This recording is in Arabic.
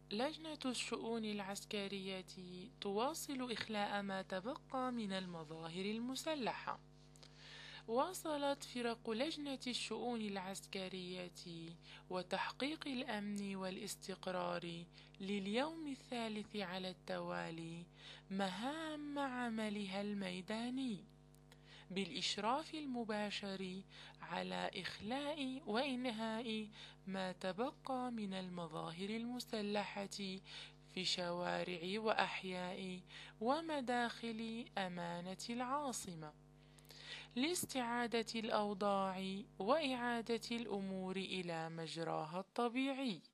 لجنة الشؤون العسكرية تواصل إخلاء ما تبقى من المظاهر المسلحة. واصلت فرق لجنة الشؤون العسكرية وتحقيق الأمن والاستقرار لليوم الثالث على التوالي مهام عملها الميداني، بالإشراف المباشر على إخلاء وإنهاء ما تبقى من المظاهر المسلحة في شوارع وأحياء ومداخل أمانة العاصمة، لاستعادة الأوضاع وإعادة الأمور إلى مجراها الطبيعي.